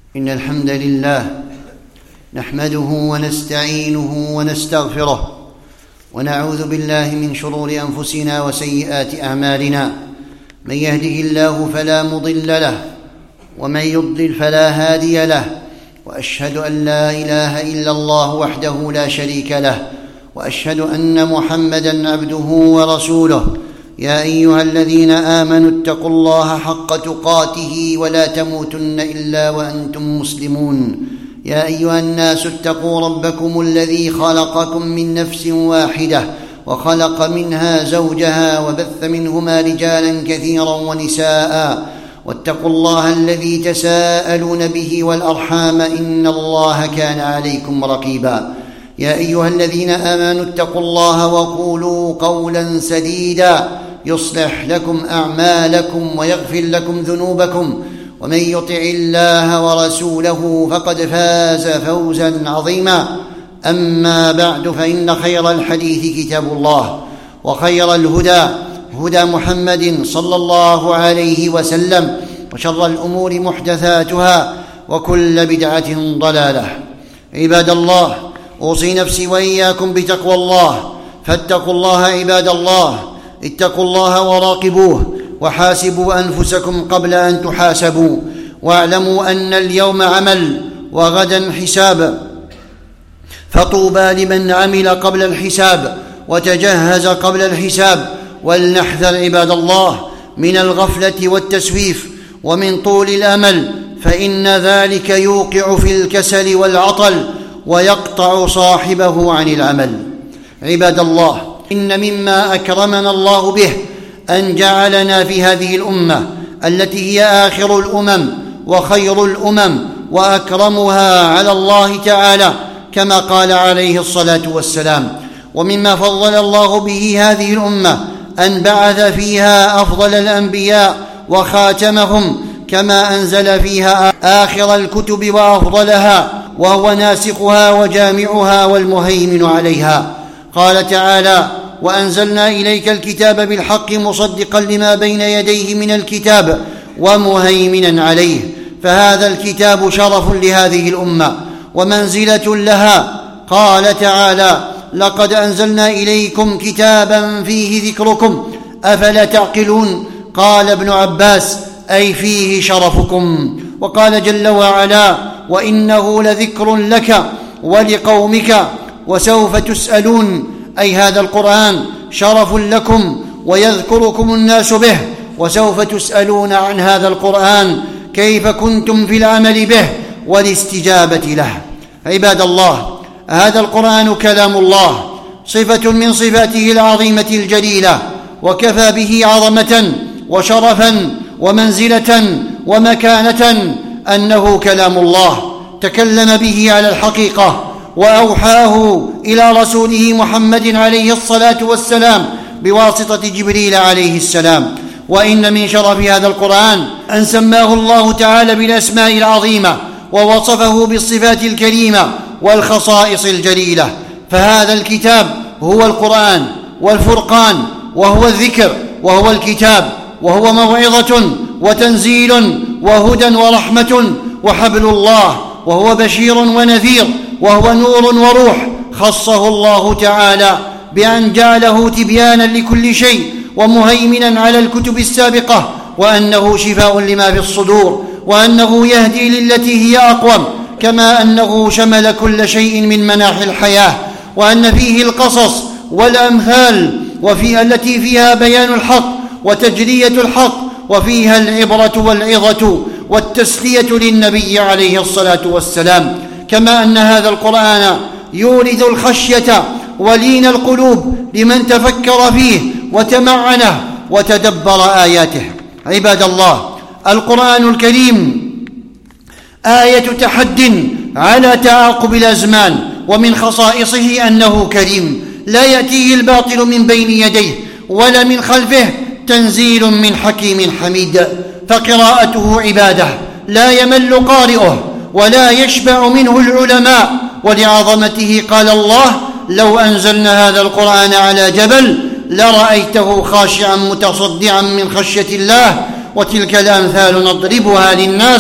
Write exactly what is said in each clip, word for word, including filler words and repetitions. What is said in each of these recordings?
إن الحمد لله نحمده ونستعينه ونستغفره ونعوذ بالله من شرور أنفسنا وسيئات أعمالنا. من يهده الله فلا مضل له ومن يضلل فلا هادي له، وأشهد أن لا إله إلا الله وحده لا شريك له، وأشهد أن محمدًا عبده ورسوله. يا أيها الذين آمنوا اتقوا الله حق تقاته ولا تموتن إلا وأنتم مسلمون. يا أيها الناس اتقوا ربكم الذي خلقكم من نفس واحدة وخلق منها زوجها وبث منهما رجالا كثيرا ونساء، واتقوا الله الذي تساءلون به والأرحام إن الله كان عليكم رقيبا. يا أيها الذين آمنوا اتقوا الله وقولوا قولا سديدا يصلح لكم أعمالكم ويغفر لكم ذنوبكم، ومن يطع الله ورسوله فقد فاز فوزا عظيما. أما بعد، فإن خير الحديث كتاب الله، وخير الهدى هدى محمد صلى الله عليه وسلم، وشر الأمور محدثاتها، وكل بدعة ضلالة. عباد الله، أوصي نفسي وإياكم بتقوى الله، فاتقوا الله عباد الله، اتقوا الله وراقبوه، وحاسبوا أنفسكم قبل أن تحاسبوا، واعلموا أن اليوم عمل وغدا حساب، فطوبى لمن عمل قبل الحساب وتجهز قبل الحساب. ولنحذر عباد الله من الغفلة والتسويف ومن طول الأمل، فإن ذلك يوقع في الكسل والعطل ويقطع صاحبه عن العمل. عباد الله، إن مما أكرمنا الله به أن جعلنا في هذه الأمة التي هي آخر الأمم وخير الأمم وأكرمها على الله تعالى، كما قال عليه الصلاة والسلام. ومما فضل الله به هذه الأمة أن بعث فيها أفضل الأنبياء وخاتمهم، كما أنزل فيها آخر الكتب وأفضلها، وهو ناسخها وجامعها والمهيمن عليها. قال تعالى: وأنزلنا إليك الكتاب بالحق مصدقا لما بين يديه من الكتاب ومهيمنا عليه. فهذا الكتاب شرف لهذه الأمة ومنزلة لها. قال تعالى: لقد أنزلنا إليكم كتابا فيه ذكركم أفلا تعقلون. قال ابن عباس: أي فيه شرفكم. وقال جل وعلا: وإنه لذكر لك ولقومك وسوف تسألون. أي هذا القرآن شرف لكم ويذكركم الناس به، وسوف تسألون عن هذا القرآن كيف كنتم في العمل به والاستجابة له. عباد الله، هذا القرآن كلام الله، صفة من صفاته العظيمة الجليلة، وكفى به عظمة وشرفا ومنزلة ومكانة أنه كلام الله تكلم به على الحقيقة، وأوحاه إلى رسوله محمد عليه الصلاة والسلام بواسطة جبريل عليه السلام. وإن من شرف هذا القرآن أن سماه الله تعالى بالأسماء العظيمة، ووصفه بالصفات الكريمة والخصائص الجليلة. فهذا الكتاب هو القرآن والفرقان، وهو الذكر، وهو الكتاب، وهو موعظة وتنزيل وهدى ورحمة وحبل الله، وهو بشير ونذير، وهو نور وروح. خصه الله تعالى بأن جعله تبيانا لكل شيء ومهيمنا على الكتب السابقة، وأنه شفاء لما في الصدور، وأنه يهدي للتي هي أقوم، كما أنه شمل كل شيء من مناحي الحياة، وأن فيه القصص والأمثال، وفي التي فيها بيان الحق وتجلية الحق، وفيها العبرة والعظة والتسلية للنبي عليه الصلاة والسلام. كما أن هذا القرآن يورث الخشية ولين القلوب لمن تفكر فيه وتمعنه وتدبر آياته. عباد الله، القرآن الكريم آية تحد على تعاقب الأزمان، ومن خصائصه أنه كريم، لا يأتيه الباطل من بين يديه ولا من خلفه، تنزيل من حكيم حميد. فقراءته عبادة لا يمل قارئه ولا يشبع منه العلماء. ولعظمته قال الله: لو أنزلنا هذا القرآن على جبل لرأيته خاشعا متصدعا من خشية الله. وتلك الأمثال نضربها للناس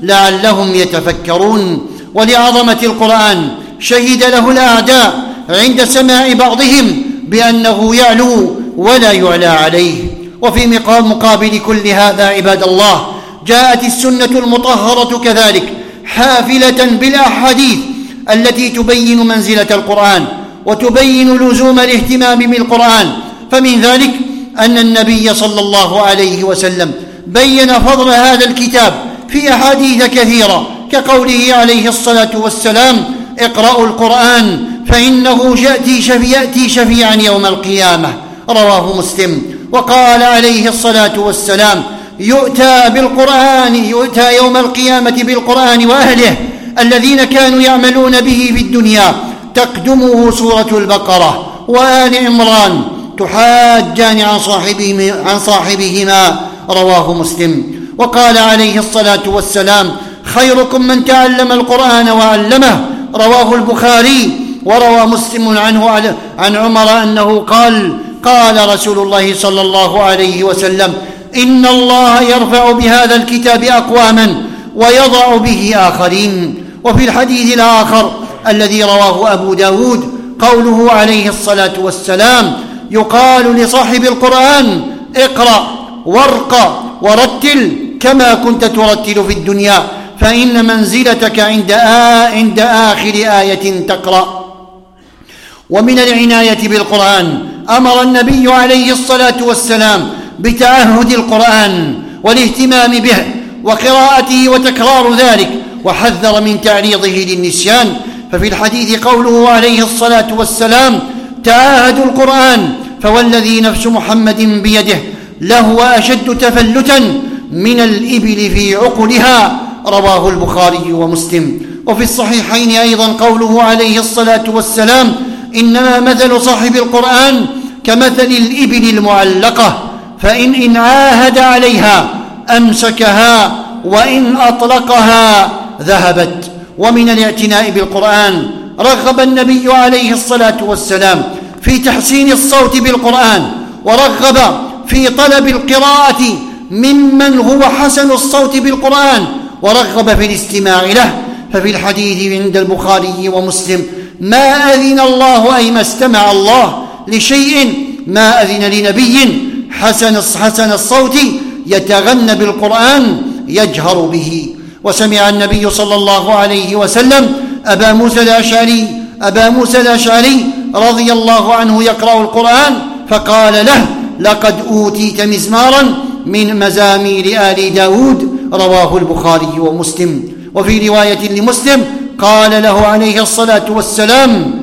لعلهم يتفكرون. ولعظمة القرآن شهد له الأعداء عند سماع بعضهم بأنه يعلو ولا يعلى عليه. وفي مقابل كل هذا عباد الله جاءت السنة المطهرة كذلك حافلة بالأحاديث التي تبين منزلة القرآن وتبين لزوم الاهتمام بالقرآن. فمن ذلك أن النبي صلى الله عليه وسلم بين فضل هذا الكتاب في أحاديث كثيرة، كقوله عليه الصلاة والسلام: اقرأوا القرآن فإنه يأتي شفيعا يوم القيامة، رواه مسلم. وقال عليه الصلاة والسلام: يؤتى بالقرآن يؤتى يوم القيامة بالقرآن وأهله الذين كانوا يعملون به في الدنيا، تقدمه سورة البقرة وآل عمران، تحاجان عن صاحبهما, عن صاحبهما رواه مسلم. وقال عليه الصلاة والسلام: خيركم من تعلم القرآن وعلمه، رواه البخاري. وروى مسلم عنه عن عمر أنه قال: قال رسول الله صلى الله عليه وسلم: إن الله يرفع بهذا الكتاب أقواما ويضع به آخرين. وفي الحديث الآخر الذي رواه أبو داود قوله عليه الصلاة والسلام: يقال لصاحب القرآن: اقرأ وارق ورتل كما كنت ترتل في الدنيا، فإن منزلتك عند, آ عند آخر آية تقرأ. ومن العناية بالقرآن أمر النبي عليه الصلاة والسلام بتعهد القرآن والاهتمام به وقراءته وتكرار ذلك، وحذر من تعريضه للنسيان. ففي الحديث قوله عليه الصلاة والسلام: تعاهدوا القرآن فوالذي نفس محمد بيده لهو أشد تفلتا من الإبل في عقلها، رواه البخاري ومسلم. وفي الصحيحين أيضا قوله عليه الصلاة والسلام: إنما مثل صاحب القرآن كمثل الإبل المعلقة، فإن إن عاهد عليها أمسكها وإن أطلقها ذهبت. ومن الاعتناء بالقرآن رغب النبي عليه الصلاة والسلام في تحسين الصوت بالقرآن، ورغب في طلب القراءة ممن هو حسن الصوت بالقرآن، ورغب في الاستماع له. ففي الحديث عند البخاري ومسلم: ما أذن الله أي ما استمع الله لشيء ما أذن لنبي حسن حسن الصوت يتغنى بالقرآن يجهر به. وسمع النبي صلى الله عليه وسلم أبا موسى الأشعري أبا موسى الأشعري رضي الله عنه يقرأ القرآن فقال له: لقد أوتيت مزمارا من مزامير آل داود، رواه البخاري ومسلم. وفي رواية لمسلم قال له عليه الصلاة والسلام: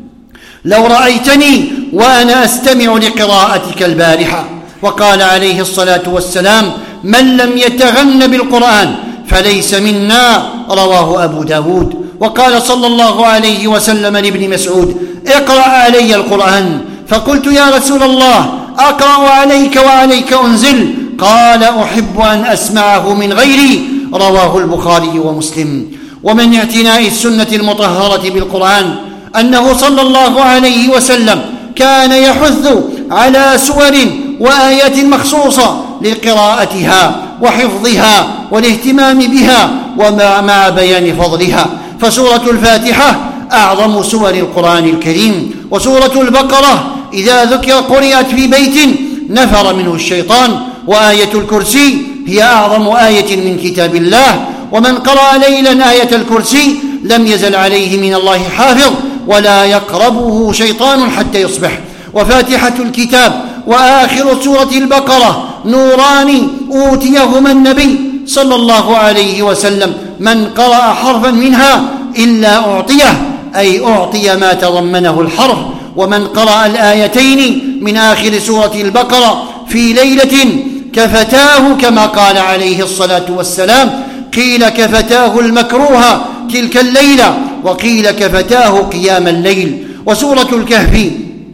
لو رأيتني وأنا أستمع لقراءتك البارحة. وقال عليه الصلاة والسلام: من لم يتغن بالقرآن فليس منا، رواه أبو داود. وقال صلى الله عليه وسلم لابن مسعود: اقرأ علي القرآن. فقلت: يا رسول الله، أقرأ عليك وعليك أنزل؟ قال: أحب أن أسمعه من غيري، رواه البخاري ومسلم. ومن اعتناء السنة المطهرة بالقرآن أنه صلى الله عليه وسلم كان يحث على سور وآيات مخصوصة لقراءتها وحفظها والاهتمام بها ومع بيان فضلها. فسورة الفاتحة أعظم سور القرآن الكريم، وسورة البقرة إذا ذكر قرأت في بيت نفر منه الشيطان، وآية الكرسي هي أعظم آية من كتاب الله، ومن قرأ ليلا آية الكرسي لم يزل عليه من الله حافظ ولا يقربه شيطان حتى يصبح. وفاتحة الكتاب وآخر سورة البقرة نوران أوتيهما النبي صلى الله عليه وسلم، من قرأ حرفا منها إلا أعطيه، أي أعطي ما تضمنه الحرف. ومن قرأ الآيتين من آخر سورة البقرة في ليلة كفتاه، كما قال عليه الصلاة والسلام: قيل كفتاه المكروه تلك الليلة، وقيل كفتاه قيام الليل. وسورة الكهف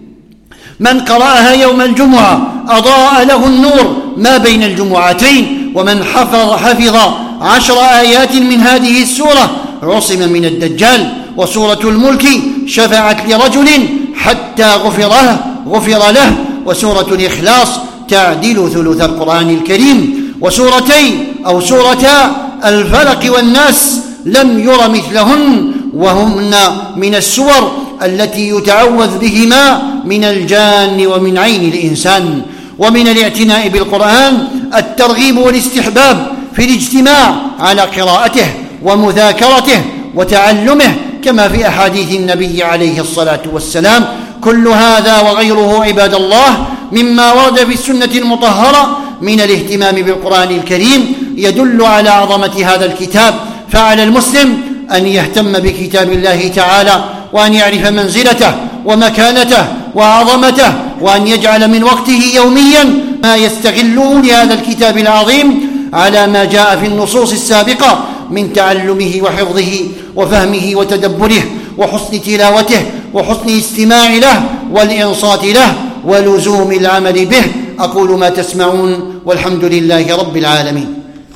من قرأها يوم الجمعة أضاء له النور ما بين الجمعتين، ومن حفظ, حفظ عشر آيات من هذه السورة عصم من الدجال. وسورة الملك شفعت لرجل حتى غفره غفر له. وسورة الإخلاص تعدل ثلث القرآن الكريم. وسورتين أو سورتا الفلق والناس لم ير مثلهن، وهن من السور التي يتعوذ بهما من الجان ومن عين الإنسان. ومن الاعتناء بالقرآن الترغيب والاستحباب في الاجتماع على قراءته ومذاكرته وتعلمه كما في أحاديث النبي عليه الصلاة والسلام. كل هذا وغيره عباد الله مما ورد في السنة المطهرة من الاهتمام بالقرآن الكريم يدل على عظمة هذا الكتاب. فعلى المسلم أن يهتم بكتاب الله تعالى، وأن يعرف منزلته ومكانته وعظمته، وأن يجعل من وقته يوميا ما يستغله لهذا الكتاب العظيم على ما جاء في النصوص السابقة من تعلمه وحفظه وفهمه وتدبره وحسن تلاوته وحسن الاستماع له والإنصات له ولزوم العمل به. أقول ما تسمعون والحمد لله رب العالمين.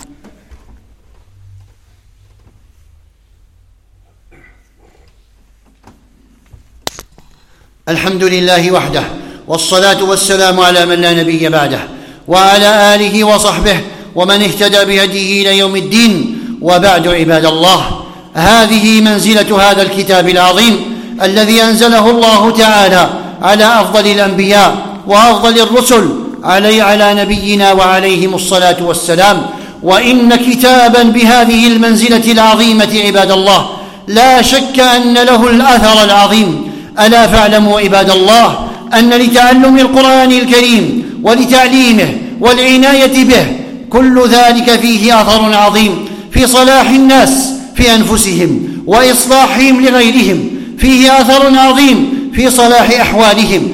الحمد لله وحده، والصلاة والسلام على من لا نبي بعده، وعلى آله وصحبه ومن اهتدى بهديه إلى يوم الدين. وبعد عباد الله، هذه منزلة هذا الكتاب العظيم الذي أنزله الله تعالى على أفضل الأنبياء وأفضل الرسل علي على نبينا وعليهم الصلاة والسلام. وإن كتابا بهذه المنزلة العظيمة عباد الله لا شك أن له الأثر العظيم. ألا فاعلموا عباد الله أن لتعلم القرآن الكريم ولتعليمه والعناية به كل ذلك فيه أثر عظيم في صلاح الناس في أنفسهم وإصلاحهم لغيرهم، فيه أثر عظيم في صلاح أحوالهم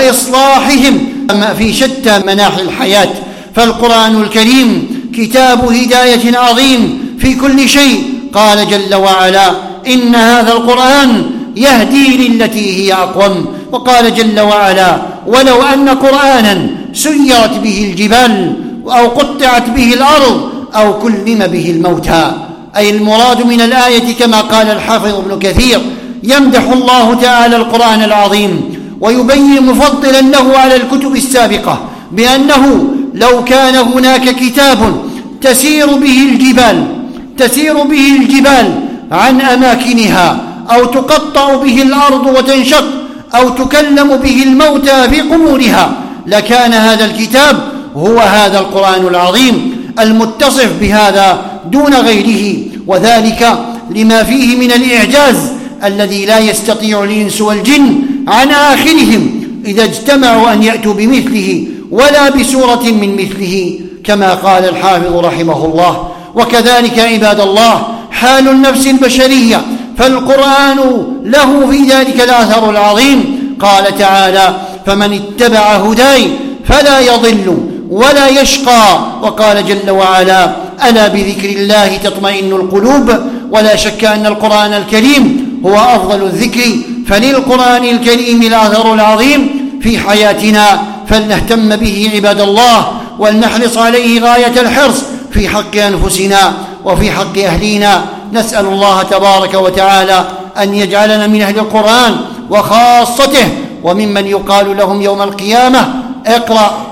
وإصلاحهم في شتى مناحي الحياة. فالقرآن الكريم كتاب هداية عظيم في كل شيء. قال جل وعلا: إن هذا القرآن يهدي للتي هي أقوم. وقال جل وعلا: ولو أن قرآنا سيرت به الجبال أو قطعت به الأرض أو كلم به الموتى. أي المراد من الآية كما قال الحافظ ابن كثير: يمدح الله تعالى القرآن العظيم ويبين مفضلا له على الكتب السابقة بأنه لو كان هناك كتاب تسير به الجبال تسير به الجبال عن أماكنها، أو تقطع به الأرض وتنشق، أو تكلم به الموتى في قبورها، لكان هذا الكتاب هو هذا القرآن العظيم المتصف بهذا دون غيره. وذلك لما فيه من الإعجاز الذي لا يستطيع الإنس والجن عن آخرهم إذا اجتمعوا أن يأتوا بمثله ولا بسورة من مثله كما قال الحافظ رحمه الله. وكذلك عباد الله حال النفس البشرية، فالقرآن له في ذلك الأثر العظيم. قال تعالى: فمن اتبع هداي فلا يضل ولا يشقى. وقال جل وعلا: ألا بذكر الله تطمئن القلوب. ولا شك أن القرآن الكريم هو أفضل الذكر، فللقرآن الكريم الأثر العظيم في حياتنا، فلنهتم به عباد الله، ولنحرص عليه غاية الحرص في حق أنفسنا وفي حق أهلينا. نسأل الله تبارك وتعالى أن يجعلنا من أهل القرآن وخاصته، وممن يقال لهم يوم القيامة: اقرأ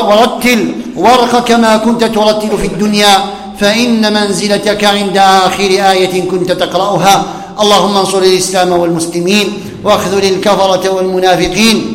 ورتل وارق كما كنت ترتل في الدنيا، فإن منزلتك عند آخر آية كنت تقرأها. اللهم انصر الإسلام والمسلمين، واخذل الكفرة والمنافقين،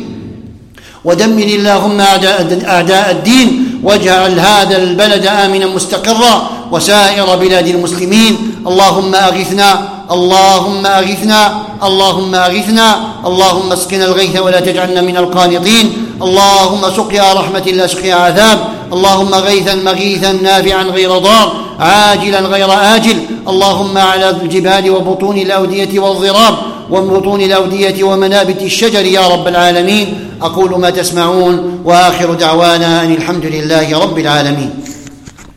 ودمر اللهم أعداء الدين، واجعل هذا البلد آمنا مستقرا وسائر بلاد المسلمين. اللهم أغثنا اللهم أغثنا اللهم أغثنا اللهم اسقنا الغيث ولا تجعلنا من القانطين. اللهم سقيا رحمة لا سقيا عذاب. اللهم غيثا مغيثا نافعا غير ضار عاجلا غير آجل. اللهم على الجبال وبطون الأودية والضراب وبطون الأودية ومنابت الشجر يا رب العالمين. أقول ما تسمعون، وآخر دعوانا أن الحمد لله رب العالمين.